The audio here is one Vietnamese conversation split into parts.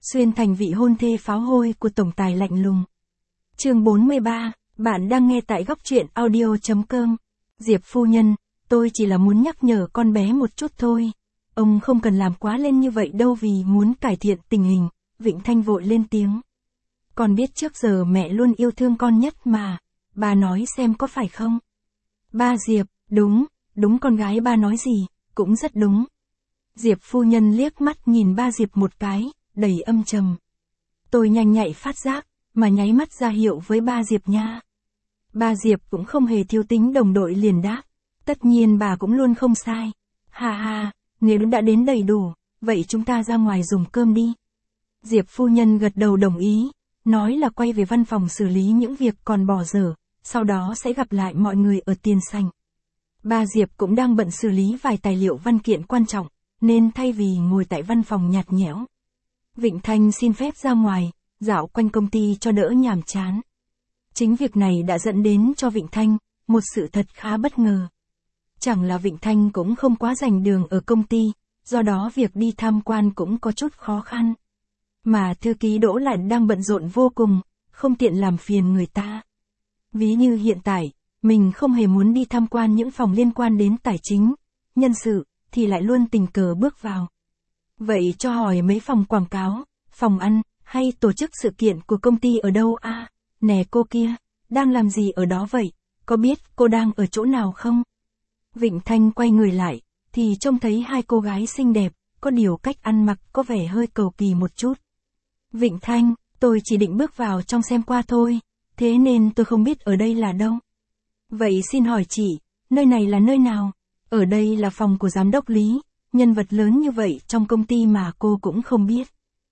xuyên thành vị hôn thê pháo hôi của tổng tài lạnh lùng. Chương 43, bạn đang nghe tại góc truyện audio.com. Diệp phu nhân, tôi chỉ là muốn nhắc nhở con bé một chút thôi. Ông không cần làm quá lên như vậy đâu vì muốn cải thiện tình hình, Vịnh Thanh vội lên tiếng. Con biết trước giờ mẹ luôn yêu thương con nhất mà, bà nói xem có phải không? Ba Diệp, đúng con gái ba nói gì, cũng rất đúng. Diệp phu nhân liếc mắt nhìn ba Diệp một cái, đầy âm trầm. Tôi nhanh nhạy phát giác, mà nháy mắt ra hiệu với ba Diệp nha. Ba Diệp cũng không hề thiếu tính đồng đội liền đáp. Tất nhiên bà cũng luôn không sai. Ha, nếu đã đến đầy đủ, vậy chúng ta ra ngoài dùng cơm đi. Diệp phu nhân gật đầu đồng ý, nói là quay về văn phòng xử lý những việc còn bỏ dở, sau đó sẽ gặp lại mọi người ở tiền sảnh. Ba Diệp cũng đang bận xử lý vài tài liệu văn kiện quan trọng, nên thay vì ngồi tại văn phòng nhạt nhẽo, Vịnh Thanh xin phép ra ngoài, dạo quanh công ty cho đỡ nhàm chán. Chính việc này đã dẫn đến cho Vịnh Thanh một sự thật khá bất ngờ. Chẳng là Vịnh Thanh cũng không quá rành đường ở công ty, do đó việc đi tham quan cũng có chút khó khăn. Mà thư ký Đỗ lại đang bận rộn vô cùng, không tiện làm phiền người ta. Ví như hiện tại, mình không hề muốn đi tham quan những phòng liên quan đến tài chính, nhân sự, thì lại luôn tình cờ bước vào. Vậy cho hỏi mấy phòng quảng cáo, phòng ăn, hay tổ chức sự kiện của công ty ở đâu à? Nè cô kia, đang làm gì ở đó vậy? Có biết cô đang ở chỗ nào không? Vịnh Thanh quay người lại, thì trông thấy hai cô gái xinh đẹp, có điều cách ăn mặc có vẻ hơi cầu kỳ một chút. Vịnh Thanh, tôi chỉ định bước vào trong xem qua thôi, thế nên tôi không biết ở đây là đâu. Vậy xin hỏi chị, nơi này là nơi nào? Ở đây là phòng của giám đốc Lý, nhân vật lớn như vậy trong công ty mà cô cũng không biết.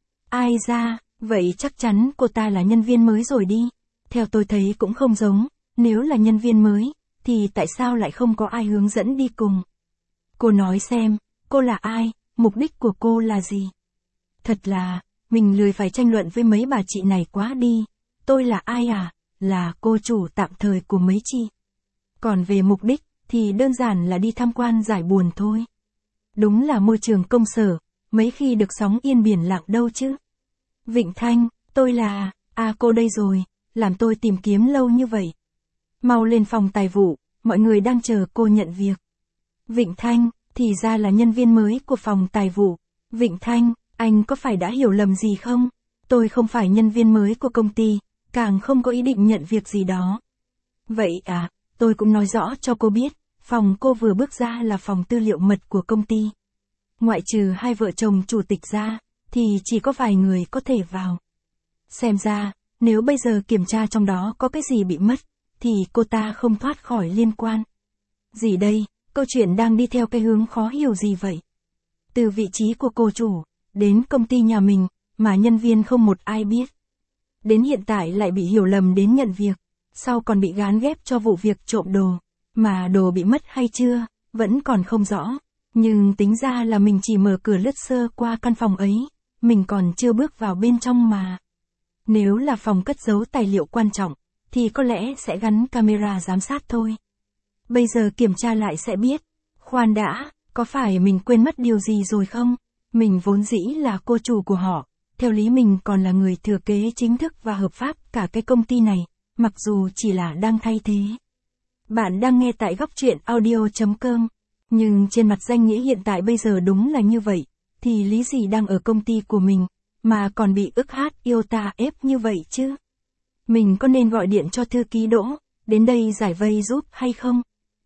Ai ra, vậy chắc chắn cô ta là nhân viên mới rồi đi. Theo tôi thấy cũng không giống, nếu là nhân viên mới, thì tại sao lại không có ai hướng dẫn đi cùng? Cô nói xem, cô là ai, mục đích của cô là gì? Thật là, mình lười phải tranh luận với mấy bà chị này quá đi. Tôi là ai à? Là cô chủ tạm thời của mấy chị. Còn về mục đích, thì đơn giản là đi tham quan giải buồn thôi. Đúng là môi trường công sở, mấy khi được sóng yên biển lặng đâu chứ. Vịnh Thanh, tôi là, cô đây rồi, làm tôi tìm kiếm lâu như vậy. Mau lên phòng tài vụ, mọi người đang chờ cô nhận việc. Vịnh Thanh, thì ra là nhân viên mới của phòng tài vụ. Vịnh Thanh, anh có phải đã hiểu lầm gì không? Tôi không phải nhân viên mới của công ty, càng không có ý định nhận việc gì đó. Vậy à, tôi cũng nói rõ cho cô biết, phòng cô vừa bước ra là phòng tư liệu mật của công ty. Ngoại trừ hai vợ chồng chủ tịch ra, thì chỉ có vài người có thể vào. Xem ra, nếu bây giờ kiểm tra trong đó có cái gì bị mất, thì cô ta không thoát khỏi liên quan. Gì đây, câu chuyện đang đi theo cái hướng khó hiểu gì vậy? Từ vị trí của cô chủ, đến công ty nhà mình, mà nhân viên không một ai biết. Đến hiện tại lại bị hiểu lầm đến nhận việc, sau còn bị gán ghép cho vụ việc trộm đồ, mà đồ bị mất hay chưa, vẫn còn không rõ. Nhưng tính ra là mình chỉ mở cửa lướt sơ qua căn phòng ấy, mình còn chưa bước vào bên trong mà. Nếu là phòng cất giấu tài liệu quan trọng, thì có lẽ sẽ gắn camera giám sát thôi. Bây giờ kiểm tra lại sẽ biết. Khoan đã, có phải mình quên mất điều gì rồi không? Mình vốn dĩ là cô chủ của họ, theo lý mình còn là người thừa kế chính thức và hợp pháp cả cái công ty này, mặc dù chỉ là đang thay thế. Bạn đang nghe tại góc truyện audio.com, nhưng trên mặt danh nghĩa hiện tại bây giờ đúng là như vậy, thì lý gì đang ở công ty của mình, mà còn bị ức hát yêu ta ép như vậy chứ? Mình có nên gọi điện cho thư ký Đỗ, đến đây giải vây giúp hay không?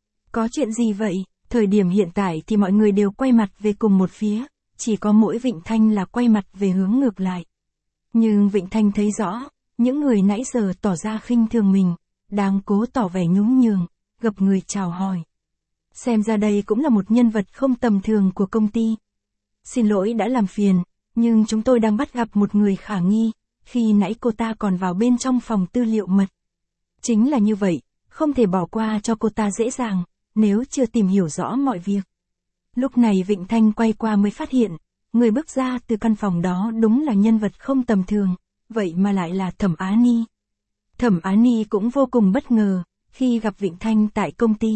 Có chuyện gì vậy? Thời điểm hiện tại thì mọi người đều quay mặt về cùng một phía, chỉ có mỗi Vịnh Thanh là quay mặt về hướng ngược lại. Nhưng Vịnh Thanh thấy rõ, những người nãy giờ tỏ ra khinh thường mình, đang cố tỏ vẻ nhún nhường, gặp người chào hỏi. Xem ra đây cũng là một nhân vật không tầm thường của công ty. Xin lỗi đã làm phiền, nhưng chúng tôi đang bắt gặp một người khả nghi, khi nãy cô ta còn vào bên trong phòng tư liệu mật. Chính là như vậy, không thể bỏ qua cho cô ta dễ dàng, nếu chưa tìm hiểu rõ mọi việc. Lúc này Vịnh Thanh quay qua mới phát hiện, người bước ra từ căn phòng đó đúng là nhân vật không tầm thường, vậy mà lại là Thẩm Á Ni. Thẩm Á Ni cũng vô cùng bất ngờ, khi gặp Vịnh Thanh tại công ty.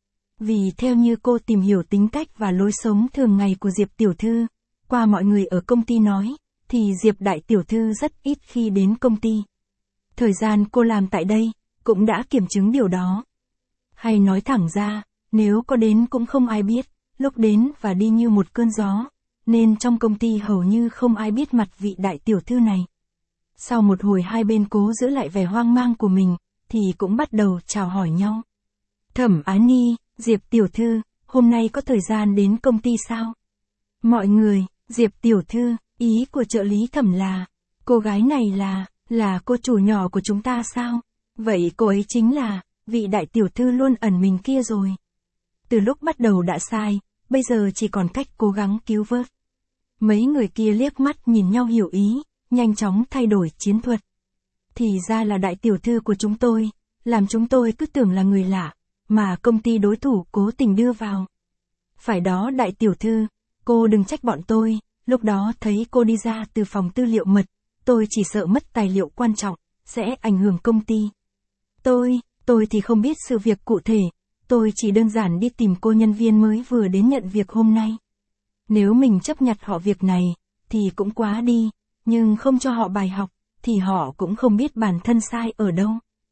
Vì theo như cô tìm hiểu tính cách và lối sống thường ngày của Diệp tiểu thư, qua mọi người ở công ty nói, thì Diệp đại tiểu thư rất ít khi đến công ty. Thời gian cô làm tại đây, cũng đã kiểm chứng điều đó. Hay nói thẳng ra, nếu có đến cũng không ai biết, lúc đến và đi như một cơn gió, nên trong công ty hầu như không ai biết mặt vị đại tiểu thư này. Sau một hồi hai bên cố giữ lại vẻ hoang mang của mình, thì cũng bắt đầu chào hỏi nhau. Thẩm Á Ni, Diệp tiểu thư, hôm nay có thời gian đến công ty sao? Mọi người, Diệp tiểu thư, ý của trợ lý Thẩm là, cô gái này là cô chủ nhỏ của chúng ta sao? Vậy cô ấy chính là, vị đại tiểu thư luôn ẩn mình kia rồi. Từ lúc bắt đầu đã sai, bây giờ chỉ còn cách cố gắng cứu vớt. Mấy người kia liếc mắt nhìn nhau hiểu ý, nhanh chóng thay đổi chiến thuật. Thì ra là đại tiểu thư của chúng tôi, làm chúng tôi cứ tưởng là người lạ, mà công ty đối thủ cố tình đưa vào. Phải đó đại tiểu thư, cô đừng trách bọn tôi, lúc đó thấy cô đi ra từ phòng tư liệu mật, tôi chỉ sợ mất tài liệu quan trọng, sẽ ảnh hưởng công ty. Tôi thì không biết sự việc cụ thể, tôi chỉ đơn giản đi tìm cô nhân viên mới vừa đến nhận việc hôm nay. Nếu mình chấp nhận họ việc này, thì cũng quá đi, nhưng không cho họ bài học, thì họ cũng không biết bản thân sai ở đâu.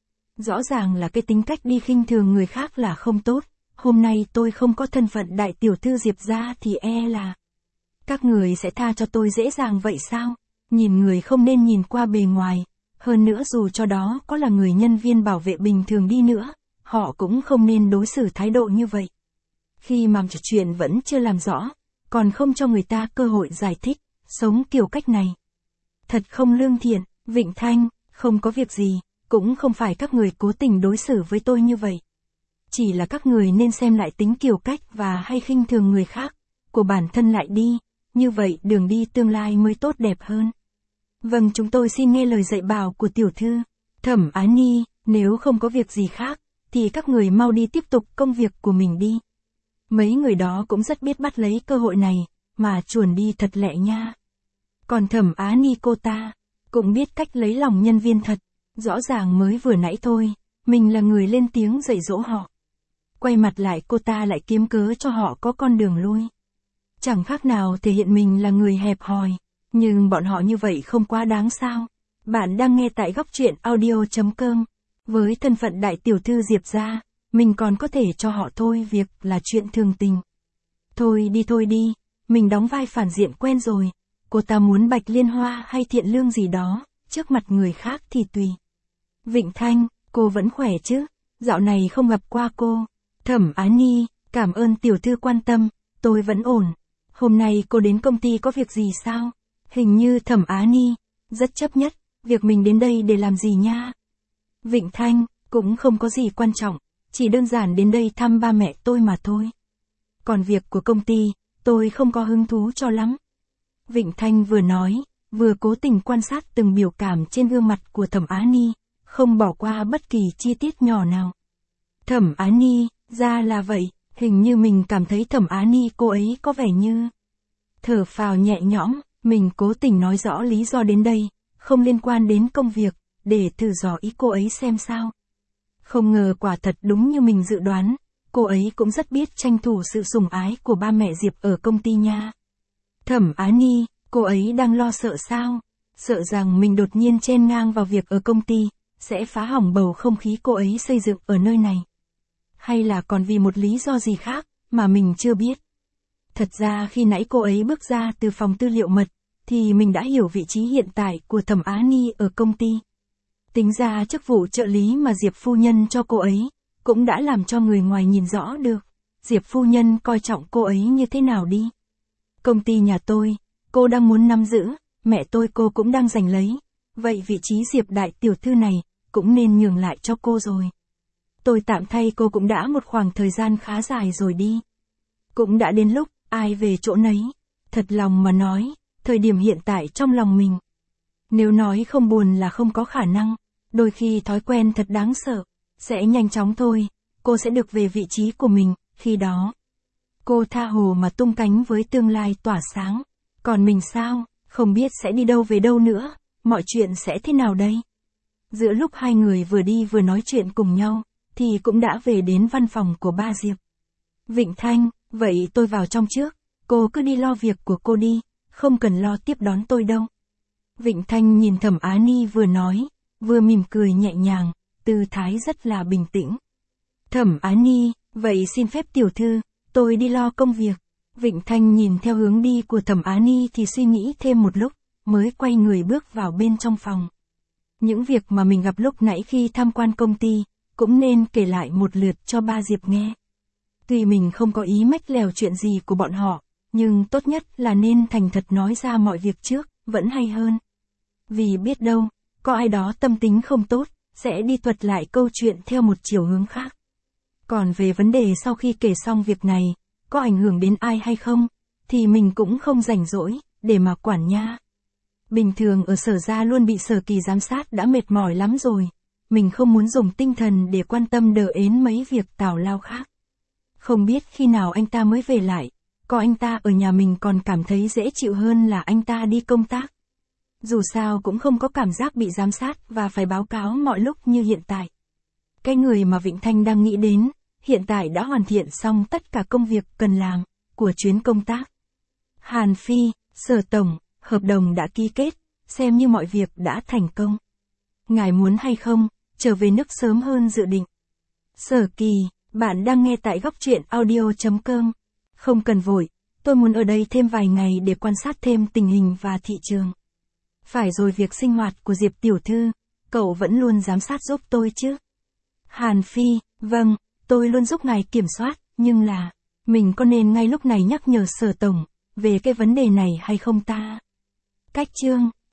Rõ ràng là cái tính cách đi khinh thường người khác là không tốt, hôm nay tôi không có thân phận đại tiểu thư Diệp gia thì là... Các người sẽ tha cho tôi dễ dàng vậy sao? Nhìn người không nên nhìn qua bề ngoài, hơn nữa dù cho đó có là người nhân viên bảo vệ bình thường đi nữa, họ cũng không nên đối xử thái độ như vậy. Khi mà chuyện vẫn chưa làm rõ, còn không cho người ta cơ hội giải thích, sống kiểu cách này. Thật không lương thiện, Vịnh Thanh, không có việc gì, cũng không phải các người cố tình đối xử với tôi như vậy. Chỉ là các người nên xem lại tính kiểu cách và hay khinh thường người khác, của bản thân lại đi, như vậy đường đi tương lai mới tốt đẹp hơn. Vâng, chúng tôi xin nghe lời dạy bảo của tiểu thư. Thẩm Á Ni, nếu không có việc gì khác, thì các người mau đi tiếp tục công việc của mình đi. Mấy người đó cũng rất biết bắt lấy cơ hội này, mà chuồn đi thật lẹ nha. Còn Thẩm Á Ni cô ta, cũng biết cách lấy lòng nhân viên thật, rõ ràng mới vừa nãy thôi, mình là người lên tiếng dạy dỗ họ. Quay mặt lại cô ta lại kiếm cớ cho họ có con đường lui. Chẳng khác nào thể hiện mình là người hẹp hòi, nhưng bọn họ như vậy không quá đáng sao. Bạn đang nghe tại góc truyện audio.com. Với thân phận đại tiểu thư Diệp gia, mình còn có thể cho họ thôi việc là chuyện thường tình. Thôi đi, mình đóng vai phản diện quen rồi. Cô ta muốn bạch liên hoa hay thiện lương gì đó, trước mặt người khác thì tùy. Vịnh Thanh, cô vẫn khỏe chứ? Dạo này không gặp qua cô. Thẩm Á Ni, cảm ơn tiểu thư quan tâm, tôi vẫn ổn. Hôm nay cô đến công ty có việc gì sao? Hình như Thẩm Á Ni, rất chấp nhất, việc mình đến đây để làm gì nha? Vịnh Thanh, cũng không có gì quan trọng, chỉ đơn giản đến đây thăm ba mẹ tôi mà thôi. Còn việc của công ty, tôi không có hứng thú cho lắm. Vịnh Thanh vừa nói, vừa cố tình quan sát từng biểu cảm trên gương mặt của Thẩm Á Ni, không bỏ qua bất kỳ chi tiết nhỏ nào. Thẩm Á Ni, ra là vậy, hình như mình cảm thấy Thẩm Á Ni cô ấy có vẻ như... Thở phào nhẹ nhõm, mình cố tình nói rõ lý do đến đây, không liên quan đến công việc, để thử dò ý cô ấy xem sao. Không ngờ quả thật đúng như mình dự đoán, cô ấy cũng rất biết tranh thủ sự sủng ái của ba mẹ Diệp ở công ty nha. Thẩm Á Ni, cô ấy đang lo sợ sao? Sợ rằng mình đột nhiên chen ngang vào việc ở công ty, sẽ phá hỏng bầu không khí cô ấy xây dựng ở nơi này. Hay là còn vì một lý do gì khác, mà mình chưa biết. Thật ra khi nãy cô ấy bước ra từ phòng tư liệu mật, thì mình đã hiểu vị trí hiện tại của Thẩm Á Ni ở công ty. Tính ra chức vụ trợ lý mà Diệp phu nhân cho cô ấy, cũng đã làm cho người ngoài nhìn rõ được, Diệp phu nhân coi trọng cô ấy như thế nào đi. Công ty nhà tôi, cô đang muốn nắm giữ, mẹ tôi cô cũng đang giành lấy, vậy vị trí Diệp đại tiểu thư này, cũng nên nhường lại cho cô rồi. Tôi tạm thay cô cũng đã một khoảng thời gian khá dài rồi đi. Cũng đã đến lúc, ai về chỗ nấy. Thật lòng mà nói, thời điểm hiện tại trong lòng mình. Nếu nói không buồn là không có khả năng, đôi khi thói quen thật đáng sợ, sẽ nhanh chóng thôi, cô sẽ được về vị trí của mình, khi đó. Cô tha hồ mà tung cánh với tương lai tỏa sáng. Còn mình sao, không biết sẽ đi đâu về đâu nữa, mọi chuyện sẽ thế nào đây? Giữa lúc hai người vừa đi vừa nói chuyện cùng nhau, thì cũng đã về đến văn phòng của ba Diệp. Vịnh Thanh, vậy tôi vào trong trước, cô cứ đi lo việc của cô đi, không cần lo tiếp đón tôi đâu. Vịnh Thanh nhìn Thẩm Á Ni vừa nói, vừa mỉm cười nhẹ nhàng, tư thái rất là bình tĩnh. Thẩm Á Ni, vậy xin phép tiểu thư, tôi đi lo công việc. Vịnh Thanh nhìn theo hướng đi của Thẩm Á Ni thì suy nghĩ thêm một lúc, mới quay người bước vào bên trong phòng. Những việc mà mình gặp lúc nãy khi tham quan công ty, cũng nên kể lại một lượt cho ba Diệp nghe. Tuy mình không có ý mách lèo chuyện gì của bọn họ, nhưng tốt nhất là nên thành thật nói ra mọi việc trước, vẫn hay hơn. Vì biết đâu, có ai đó tâm tính không tốt, sẽ đi thuật lại câu chuyện theo một chiều hướng khác. Còn về vấn đề sau khi kể xong việc này, có ảnh hưởng đến ai hay không, thì mình cũng không rảnh rỗi, để mà quản nha. Bình thường ở Sở Gia luôn bị Sở Kỳ giám sát đã mệt mỏi lắm rồi, mình không muốn dùng tinh thần để quan tâm đờ ến mấy việc tào lao khác. Không biết khi nào anh ta mới về lại, có anh ta ở nhà mình còn cảm thấy dễ chịu hơn là anh ta đi công tác. Dù sao cũng không có cảm giác bị giám sát và phải báo cáo mọi lúc như hiện tại. Cái người mà Vịnh Thanh đang nghĩ đến, hiện tại đã hoàn thiện xong tất cả công việc cần làm, của chuyến công tác. Hàn Phi, Sở Tổng, hợp đồng đã ký kết, xem như mọi việc đã thành công. Ngài muốn hay không, trở về nước sớm hơn dự định. Sở Kỳ, bạn đang nghe tại góc truyện audio.com. Không cần vội, tôi muốn ở đây thêm vài ngày để quan sát thêm tình hình và thị trường. Phải rồi, việc sinh hoạt của Diệp tiểu thư, cậu vẫn luôn giám sát giúp tôi chứ? Hàn Phi, vâng, tôi luôn giúp ngài kiểm soát, nhưng là, mình có nên ngay lúc này nhắc nhở Sở Tổng, về cái vấn đề này hay không ta? Cách chương